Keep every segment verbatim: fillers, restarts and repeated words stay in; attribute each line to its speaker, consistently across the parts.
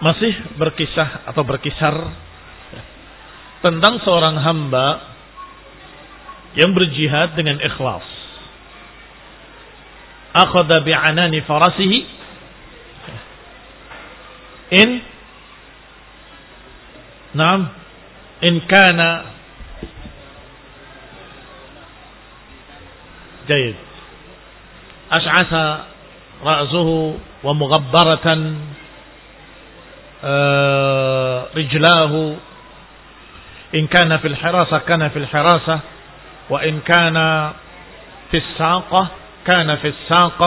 Speaker 1: masih berkisah atau berkisar tentang seorang hamba yang berjihad dengan ikhlas. Akhadha bi'anani farasihi in Naam in kana جيد أشعث رأسه ومغبرة رجلاه إن كان في الحراسة كان في الحراسة وإن كان في الساقة كان في الساقة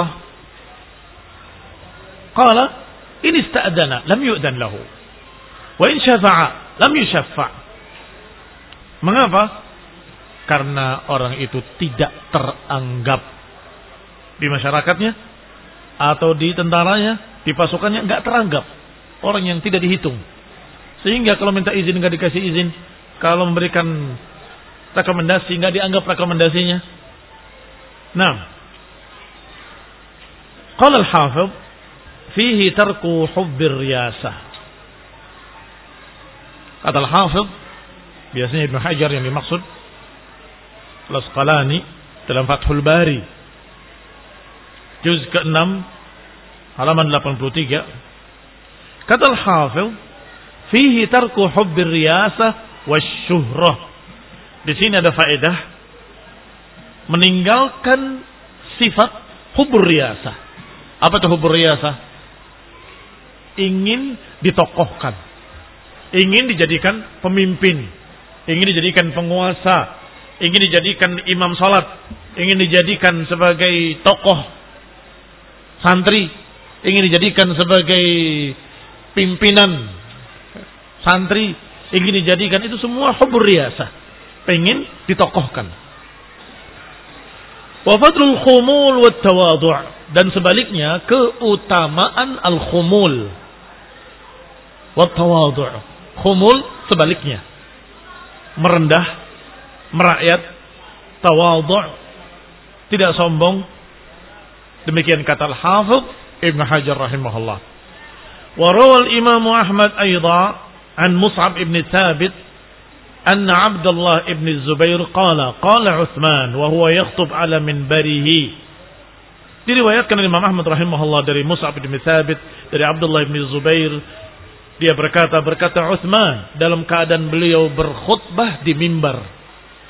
Speaker 1: قال إن استأذن لم يؤذن له وإن شفع لم يشفع. Mengapa? Karena orang itu tidak teranggap di masyarakatnya atau di tentaranya, di pasukannya nggak teranggap, orang yang tidak dihitung. Sehingga kalau minta izin nggak dikasih izin, kalau memberikan rekomendasi nggak dianggap rekomendasinya. Nah, qala al-Hafidh fihi tarku hubbir riyasah. Kata al-Hafidh, biasanya Ibnu Hajar yang dimaksud Al-Asqalani dalam Fathul Bari juz keenam halaman delapan puluh tiga, kata Al-Hafidh fihi tarku hubbir riyasah wasyuhrah. Di sini ada faedah meninggalkan sifat hubbur riyasah. Apa itu hubbur riyasah? Ingin ditokohkan, ingin dijadikan pemimpin, ingin dijadikan penguasa, ingin dijadikan imam salat, ingin dijadikan sebagai tokoh santri, ingin dijadikan sebagai pimpinan santri, ingin dijadikan, itu semua hubbur riyasah, ingin ditokohkan. Wa fadlul khumul wat tawadhu', dan sebaliknya keutamaan al-khumul wat tawadhu'. Khumul sebaliknya merendah, merakyat, tawadhu', tidak sombong. Demikian kata Al-Hafidh Ibnu Hajar rahimahullah. Wa rawal Imam Ahmad aidan an Mus'ab ibn Thabit anna Abdullah ibn Zubair qala qala Uthman wa huwa yakhutub ala minbarihi. Diriwayatkan oleh Imam Ahmad rahimahullah dari Mus'ab ibn Thabit, dari Abdullah ibn Zubair, dia berkata, berkata Uthman dalam keadaan beliau berkhutbah di mimbar,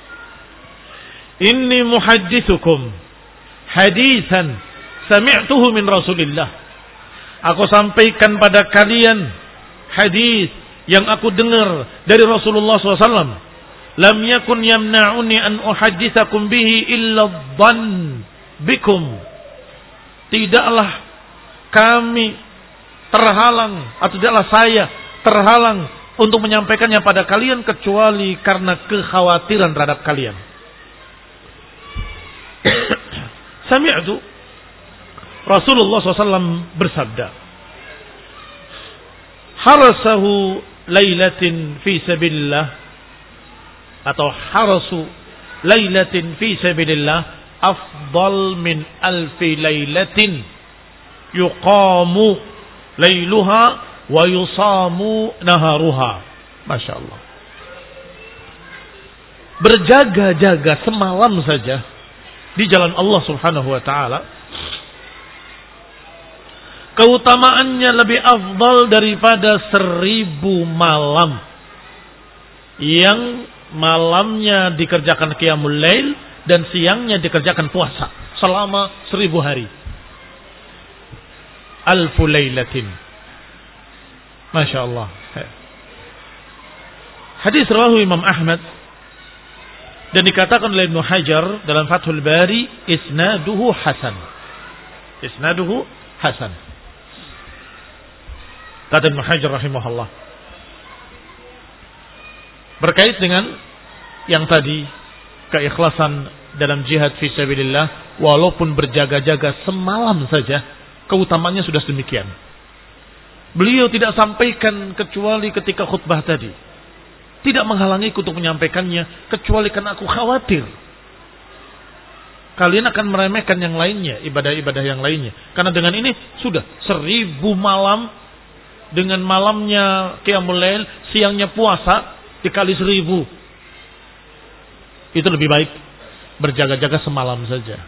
Speaker 1: Inni muhaddithukum hadithan sami'tuhu min Rasulillah. Aku sampaikan pada kalian hadis yang aku dengar dari Rasulullah shallallahu alaihi wasallam. Lam yakun yamna'uni an uhaddithakum bihi illa dhann bikum. Tidaklah kami terhalang, atau tidaklah saya terhalang untuk menyampaikannya pada kalian kecuali karena kekhawatiran terhadap kalian. Sami'tu Rasulullah shallallahu alaihi wasallam bersabda, harasahu lailatin fi sabilillah, atau harasu lailatin fi sabilillah afdal min alfi lailatin yuqamu lailuha wa yusamu naharuha. Masya Allah. Berjaga-jaga semalam saja di jalan Allah subhanahu wa ta'ala, keutamaannya lebih afdal daripada seribu malam yang malamnya dikerjakan qiyamul lail dan siangnya dikerjakan puasa selama seribu hari. Alfu lailatin. Masya Allah. Hadis rawahu Imam Ahmad dan dikatakan oleh Ibnu Hajar dalam Fathul Bari, isnaduhu hasan. Isnaduhu hasan. Kata Ibnu Hajar rahimahullah, berkait dengan yang tadi, keikhlasan dalam jihad fi sabilillah walaupun berjaga-jaga semalam saja, keutamaannya sudah sedemikian. Beliau tidak sampaikan kecuali ketika khutbah tadi. Tidak menghalangiku untuk menyampaikannya kecuali karena aku khawatir kalian akan meremehkan yang lainnya, ibadah-ibadah yang lainnya. Karena dengan ini sudah seribu malam dengan malamnya qiyamul lail, siangnya puasa dikali seribu. Itu lebih baik berjaga-jaga semalam saja.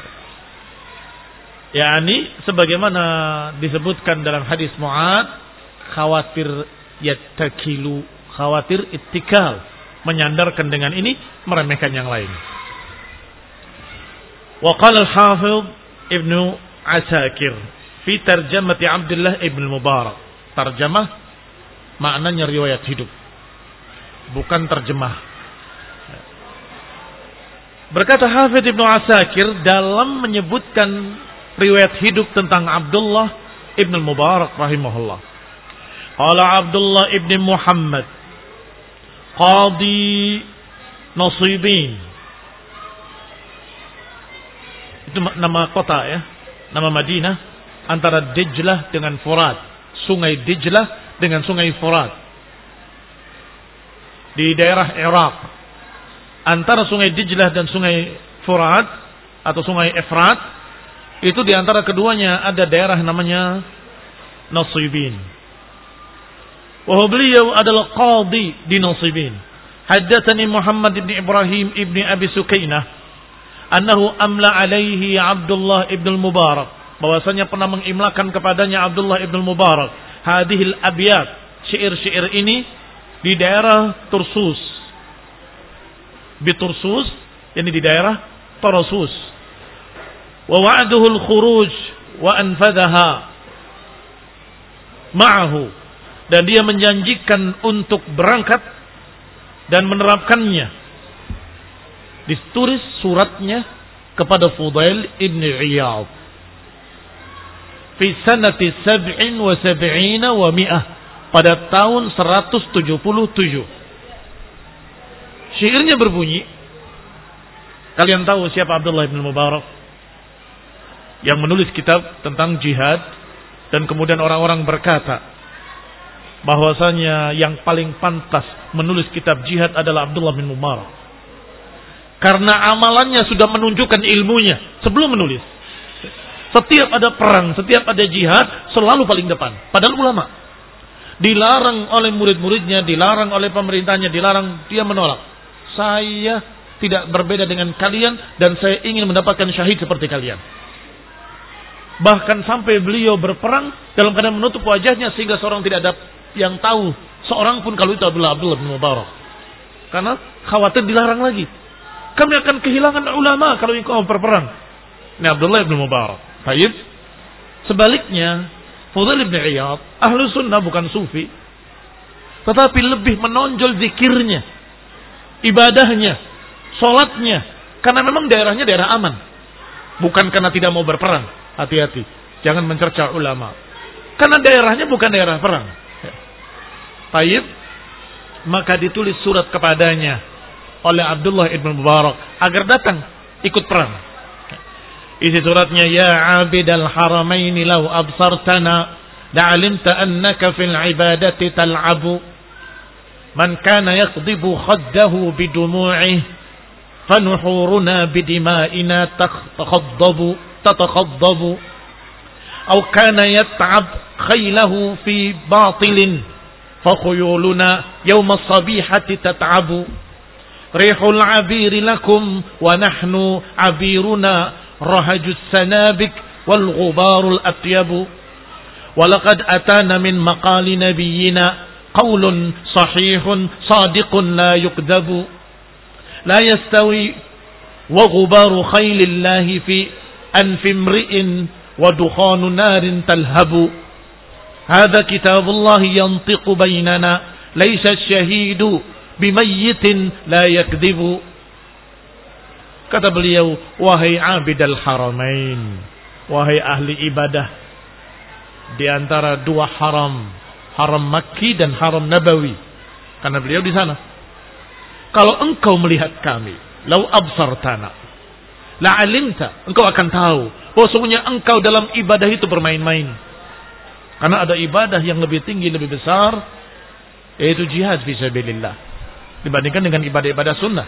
Speaker 1: Yani sebagaimana disebutkan dalam hadis Mu'ad, khawatir yattakilu, khawatir ittikal, menyandarkan dengan ini meremehkan yang lain. Wa qala al-Hafidh Ibnu Asakir fi tarjamati Abdullah ibn Mubarak. Tarjamah maknanya riwayat hidup, bukan terjemah. Berkata Hafidh Ibnu Asakir dalam menyebutkan riwayat hidup tentang Abdullah ibn Mubarak rahimahullah. Qala Abdullah ibn Muhammad Qadi Nasibin. Itu nama kota ya, nama Madinah antara Dijlah dengan Furat, sungai Dijlah dengan sungai Furat di daerah Irak. Antara sungai Dijlah dan sungai Furat atau sungai Efrat, itu di antara keduanya ada daerah namanya Nasibin. Wahai beliau adalah qadi di Nasibin. Haddatsani Muhammad ibn Ibrahim ibn Abi Sukainah annahu amla alaihi Abdullah ibn al-Mubarak, bahwasanya pernah mengimlakan kepadanya Abdullah ibn al-Mubarak hadhil abyat, syair-syair ini di daerah Tursus. Di Tursus, yani di daerah Tarsus. Wa wa'aduhu al-khuruj wa anfadaha ma'ahu, dan dia menjanjikan untuk berangkat dan menerapkannya. Ditulis suratnya kepada Fudail ibn Iyad fi sanati sab'in wa sab'ina wa mi'ah, pada tahun seratus tujuh puluh tujuh. Syairnya berbunyi, kalian tahu siapa Abdullah ibn Mubarak yang menulis kitab tentang jihad, dan kemudian orang-orang berkata bahwasanya yang paling pantas menulis kitab jihad adalah Abdullah bin Mubarak, karena amalannya sudah menunjukkan ilmunya sebelum menulis. Setiap ada perang, setiap ada jihad, selalu paling depan. Padahal ulama dilarang oleh murid-muridnya, dilarang oleh pemerintahnya, dilarang, dia menolak. Saya tidak berbeda dengan kalian dan saya ingin mendapatkan syahid seperti kalian. Bahkan sampai beliau berperang dalam keadaan menutup wajahnya sehingga seorang tidak ada yang tahu seorang pun kalau itu adalah Abdullah bin Mubarak. Karena khawatir dilarang lagi. Kami akan kehilangan ulama kalau engkau berperang. Ini Abdullah bin Mubarak. Baik. Sebaliknya, Fudail bin Iyad ahlu sunnah, bukan sufi, tetapi lebih menonjol zikirnya, ibadahnya, sholatnya, karena memang daerahnya daerah aman, bukan karena tidak mau berperang. Hati-hati, jangan mencerca ulama, karena daerahnya bukan daerah perang. Baik, maka ditulis surat kepadanya oleh Abdullah ibn Mubarak agar datang ikut perang. Isi suratnya, ya abidal haramaini law absartana la'alimta annaka fil ibadati tal'abu man kana yaqdibu khaddahu bidumu'ih fanuhuruna bidima'ina takhaddabu tatakhaddabu aw kana yat'ab khaylahu fi batilin fakhuyuluna yawma as-sabihati tat'abu rihul abiri lakum wa nahnu abiruna rahajus sanabik wal ghubarul atyabu walaqad atana min maqali nabiyyina qawlun sahihun sadiqun la yukdabu la yastawi wa ghubaru khaylillahi fi anfi imri'in wa dukhanu narin talhabu hadha kitabullahi yantiqu bainana laysa ash-shahidu bimayyitin la yakdibu. Kata beliau, wahai abidal haramain, wahai ahli ibadah di antara dua haram, haram Makki dan haram Nabawi, karena beliau di sana. Kalau engkau melihat kami, lau absartana, la alimta, engkau akan tahu bahwa semuanya engkau dalam ibadah itu bermain-main. Karena ada ibadah yang lebih tinggi, lebih besar, yaitu jihad fisabilillah, dibandingkan dengan ibadah-ibadah sunnah.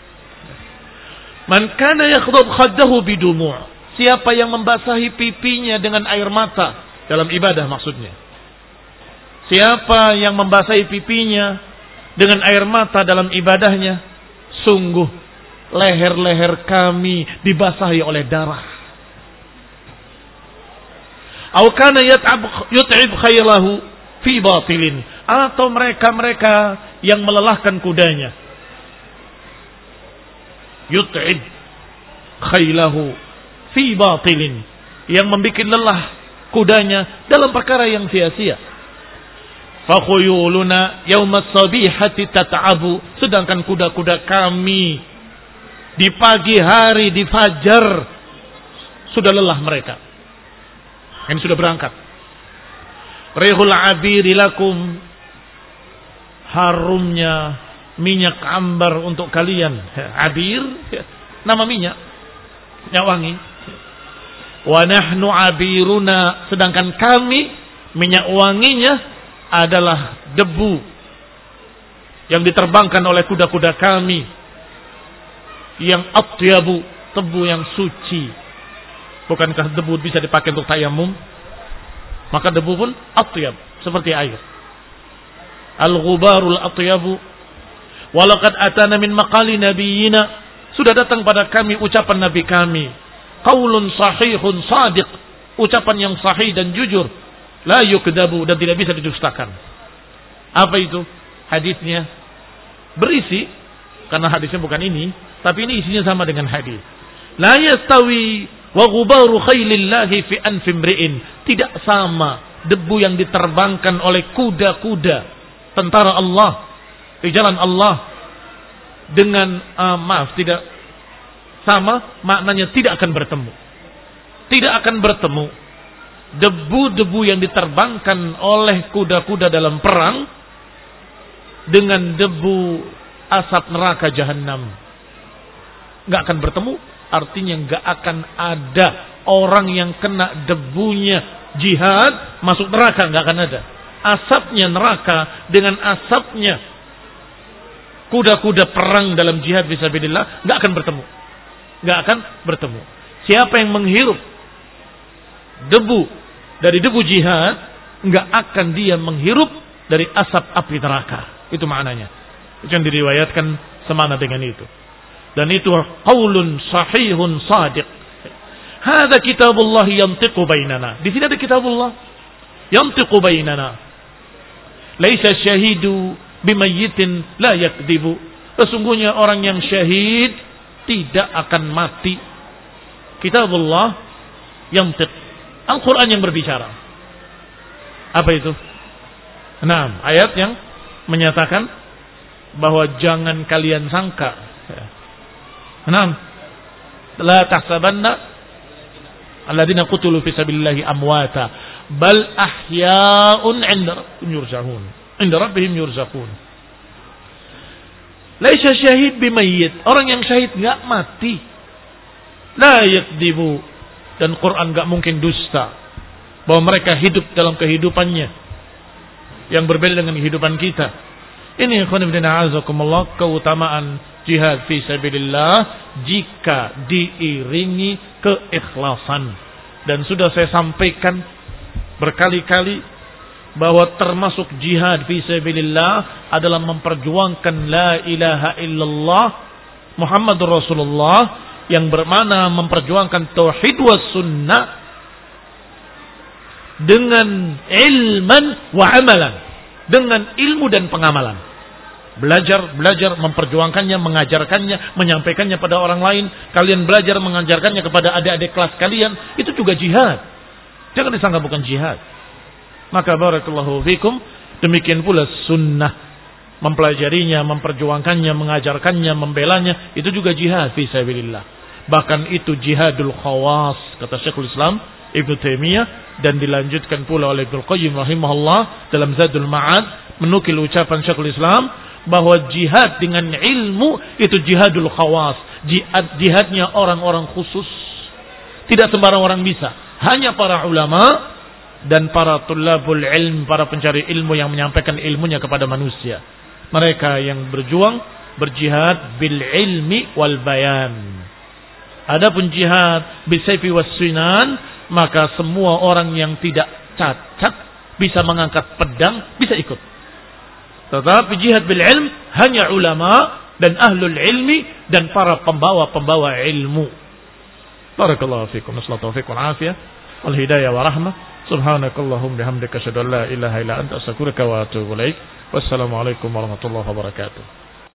Speaker 1: Man kana yakhdab khaddahu bidumu', siapa yang membasahi pipinya dengan air mata dalam ibadah maksudnya. Siapa yang membasahi pipinya dengan air mata dalam ibadahnya, sungguh leher-leher kami dibasahi oleh darah. Aw kana yut'ib khaylahu fi batilin, atau mereka-mereka yang melelahkan kudanya. Yut'ib khaylahu fi batilin, yang membuat lelah kudanya dalam perkara yang sia-sia. Fakhuyuluna yaumas sabihati tat'abu, sedangkan kuda-kuda kami di pagi hari, di fajar sudah lelah mereka. Ini sudah berangkat. Rihul abiri lakum, harumnya minyak ambar untuk kalian. Abir, nama minyak, minyak wangi. Wa nahnu abiruna, sedangkan kami minyak wanginya adalah debu yang diterbangkan oleh kuda-kuda kami, yang atyabu, debu yang suci. Bukankah debu bisa dipakai untuk tayamum? Maka debu pun atyab, seperti air. Al-ghubarul atyabu. Walaqad atana min maqali nabiyina, sudah datang pada kami ucapan nabi kami. Qaulun sahihun sadiq, ucapan yang sahih dan jujur. La yukdabu, dan tidak bisa didustakan. Apa itu? Hadisnya berisi, karena hadisnya bukan ini, tapi ini isinya sama dengan hadis. La yastawi wa ghubaru khailillahi fi anfi imri'in, tidak sama debu yang diterbangkan oleh kuda-kuda tentara Allah di jalan Allah dengan uh, maaf tidak sama, maknanya tidak akan bertemu. Tidak akan bertemu debu-debu yang diterbangkan oleh kuda-kuda dalam perang dengan debu asap neraka jahanam. Enggak akan bertemu. Artinya nggak akan ada orang yang kena debunya jihad masuk neraka, nggak akan ada. Asapnya neraka dengan asapnya kuda-kuda perang dalam jihad fisabilillah nggak akan bertemu, nggak akan bertemu. Siapa yang menghirup debu dari debu jihad, nggak akan dia menghirup dari asap api neraka. Itu maknanya. Itu yang diriwayatkan semana dengan itu. Dan itu qaulun sahihun sadiq. Hada kitabullah yantiqu bainana. Di sini ada kitabullah yantiqu bainana. Laisa syahidu bimayyitin la yakdzibu. Sesungguhnya orang yang syahid tidak akan mati. Kitabullah yantiq. Al-Quran yang berbicara. Apa itu? Nah, ayat yang menyatakan bahwa jangan kalian sangka. Naam, la tahsabanna alladziina qutilu fi sabilillahi amwata bal ahya'un 'inda rabbihim yurzaqun 'inda rabbihim yurzaqun. Laisa syahid bimayyit, orang yang syahid enggak mati. La yakdzibu, dan Quran enggak mungkin dusta bahwa mereka hidup dalam kehidupannya yang berbeda dengan kehidupan kita. Ini ikhwan fillah azakumullah, keutamaan jihad fi sabilillah jika diiringi keikhlasan. Dan sudah saya sampaikan berkali-kali bahwa termasuk jihad fi sabilillah adalah memperjuangkan la ilaha illallah Muhammadur Rasulullah, yang bermakna memperjuangkan tauhid was sunnah dengan ilman wa amalan, dengan ilmu dan pengamalan. Belajar, belajar, memperjuangkannya, mengajarkannya, menyampaikannya pada orang lain. Kalian belajar mengajarkannya kepada adik-adik kelas kalian. Itu juga jihad. Jangan disangka bukan jihad. Maka barakallahu fikum, demikian pula sunnah. Mempelajarinya, memperjuangkannya, mengajarkannya, membelanya. Itu juga jihad fi sabilillah. Bahkan itu jihadul khawas, kata Syekhul Islam Ibnu Taimiyah, dan dilanjutkan pula oleh Ibnu Qayyim rahimahullah dalam Zadul Ma'ad, menukil ucapan Syekhul Islam bahwa jihad dengan ilmu itu jihadul khawas, jihad jihadnya orang-orang khusus. Tidak sembarang orang bisa, hanya para ulama dan para tulabul ilm, para pencari ilmu yang menyampaikan ilmunya kepada manusia. Mereka yang berjuang berjihad bil ilmi wal bayan. Adapun jihad bisayfi was sinan, maka semua orang yang tidak cacat bisa mengangkat pedang, bisa ikut. Tetapi jihad bil ilm hanya ulama dan ahlul ilmi dan para pembawa-pembawa ilmu. Barakallahu fikum. Nasallahu taufiq wal afiyah wal hidayah wa rahmah. Subhanakallahumma bihamdika asyhadu an la ilaha illa anta astaghfiruka wa atubu ilaik. Wassalamualaikum warahmatullahi wabarakatuh.